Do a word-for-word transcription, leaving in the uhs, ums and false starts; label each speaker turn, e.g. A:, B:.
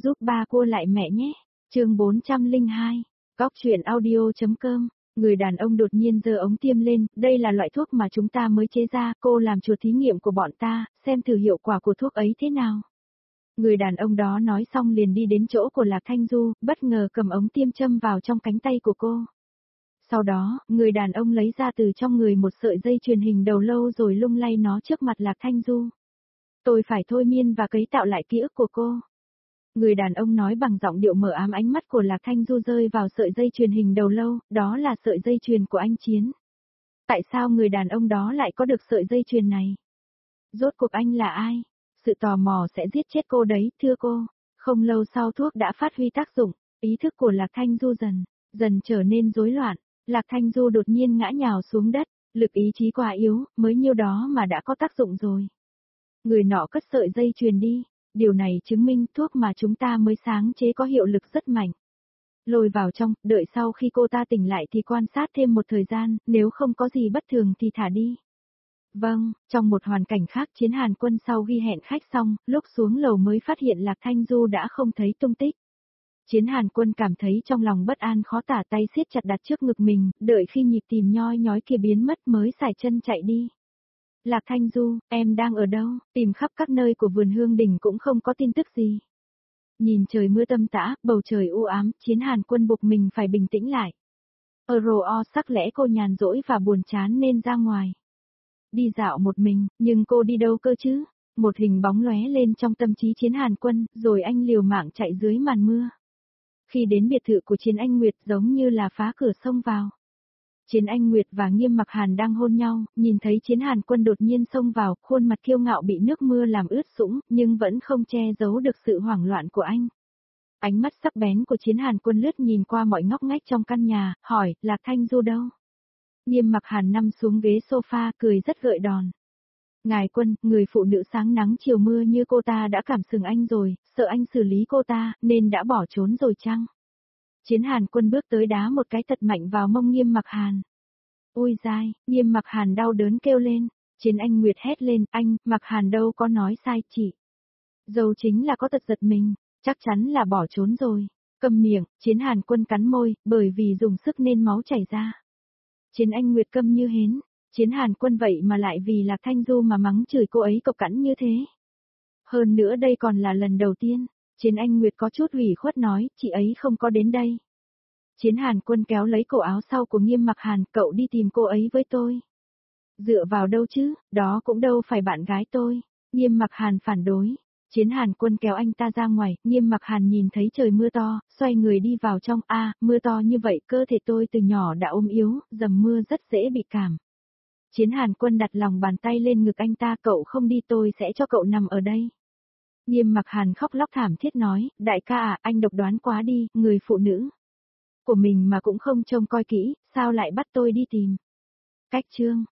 A: giúp ba cô lại mẹ nhé. Chương bốn trăm lẻ hai. Cóc truyện audio.com. Người đàn ông đột nhiên giơ ống tiêm lên, đây là loại thuốc mà chúng ta mới chế ra, cô làm chuột thí nghiệm của bọn ta, xem thử hiệu quả của thuốc ấy thế nào. Người đàn ông đó nói xong liền đi đến chỗ của Lạc Thanh Du, bất ngờ cầm ống tiêm châm vào trong cánh tay của cô. Sau đó, người đàn ông lấy ra từ trong người một sợi dây chuyền hình đầu lâu rồi lung lay nó trước mặt Lạc Thanh Du. Tôi phải thôi miên và cấy tạo lại ký ức của cô. Người đàn ông nói bằng giọng điệu mờ ám, ánh mắt của Lạc Thanh Du rơi vào sợi dây chuyền hình đầu lâu, đó là sợi dây chuyền của anh Chiến. Tại sao người đàn ông đó lại có được sợi dây chuyền này? Rốt cuộc anh là ai? Sự tò mò sẽ giết chết cô đấy, thưa cô. Không lâu sau thuốc đã phát huy tác dụng, ý thức của Lạc Thanh Du dần, dần trở nên rối loạn. Lạc Thanh Du đột nhiên ngã nhào xuống đất, lực ý chí quá yếu, mới nhiêu đó mà đã có tác dụng rồi. Người nọ cất sợi dây chuyền đi, điều này chứng minh thuốc mà chúng ta mới sáng chế có hiệu lực rất mạnh. Lôi vào trong, đợi sau khi cô ta tỉnh lại thì quan sát thêm một thời gian, nếu không có gì bất thường thì thả đi. Vâng, trong một hoàn cảnh khác, Chiến Hàn Quân sau ghi hẹn khách xong, lúc xuống lầu mới phát hiện Lạc Thanh Du đã không thấy tung tích. Chiến Hàn Quân cảm thấy trong lòng bất an khó tả, tay siết chặt đặt trước ngực mình, đợi khi nhịp tìm nhoi nhói kia biến mất mới sải chân chạy đi. Lạc Thanh Du, em đang ở đâu? Tìm khắp các nơi của vườn Hương Đình cũng không có tin tức gì. Nhìn trời mưa tầm tã, bầu trời u ám, Chiến Hàn Quân buộc mình phải bình tĩnh lại. Ở rồ o sắc lẽ cô nhàn rỗi và buồn chán nên ra ngoài. Đi dạo một mình, nhưng cô đi đâu cơ chứ? Một hình bóng lóe lên trong tâm trí Chiến Hàn Quân, rồi anh liều mạng chạy dưới màn mưa. Khi đến biệt thự của Chiến Anh Nguyệt giống như là phá cửa xông vào. Chiến Anh Nguyệt và Nghiêm Mặc Hàn đang hôn nhau, nhìn thấy Chiến Hàn Quân đột nhiên xông vào, khuôn mặt kiêu ngạo bị nước mưa làm ướt sũng, nhưng vẫn không che giấu được sự hoảng loạn của anh. Ánh mắt sắc bén của Chiến Hàn Quân lướt nhìn qua mọi ngóc ngách trong căn nhà, hỏi, Lạc Thanh Du đâu? Nghiêm Mặc Hàn nằm xuống ghế sofa, cười rất gợi đòn. Ngài Quân, người phụ nữ sáng nắng chiều mưa như cô ta đã cảm sừng anh rồi, sợ anh xử lý cô ta, nên đã bỏ trốn rồi chăng? Chiến Hàn Quân bước tới đá một cái thật mạnh vào mông Nghiêm Mặc Hàn. Ôi dai, Nghiêm Mặc Hàn đau đớn kêu lên. Chiến Anh Nguyệt hét lên, anh, Mặc Hàn đâu có nói sai chị. Dâu chính là có tật giật mình, chắc chắn là bỏ trốn rồi. Câm miệng, Chiến Hàn Quân cắn môi, bởi vì dùng sức nên máu chảy ra. Chiến Anh Nguyệt câm như hến. Chiến Hàn Quân vậy mà lại vì Lạc Thanh Du mà mắng chửi cô ấy cộc cằn như thế. Hơn nữa đây còn là lần đầu tiên. Chiến Anh Nguyệt có chút ủy khuất nói, chị ấy không có đến đây. Chiến Hàn Quân kéo lấy cổ áo sau của Nghiêm Mặc Hàn, cậu đi tìm cô ấy với tôi. Dựa vào đâu chứ, đó cũng đâu phải bạn gái tôi. Nghiêm Mặc Hàn phản đối. Chiến Hàn Quân kéo anh ta ra ngoài, Nghiêm Mặc Hàn nhìn thấy trời mưa to, xoay người đi vào trong, a, à, mưa to như vậy cơ thể tôi từ nhỏ đã ốm yếu, dầm mưa rất dễ bị cảm. Chiến Hàn Quân đặt lòng bàn tay lên ngực anh ta, cậu không đi tôi sẽ cho cậu nằm ở đây. Nghiêm Mặc Hàn khóc lóc thảm thiết nói, đại ca à, anh độc đoán quá đi, người phụ nữ của mình mà cũng không trông coi kỹ, sao lại bắt tôi đi tìm. Cách chương.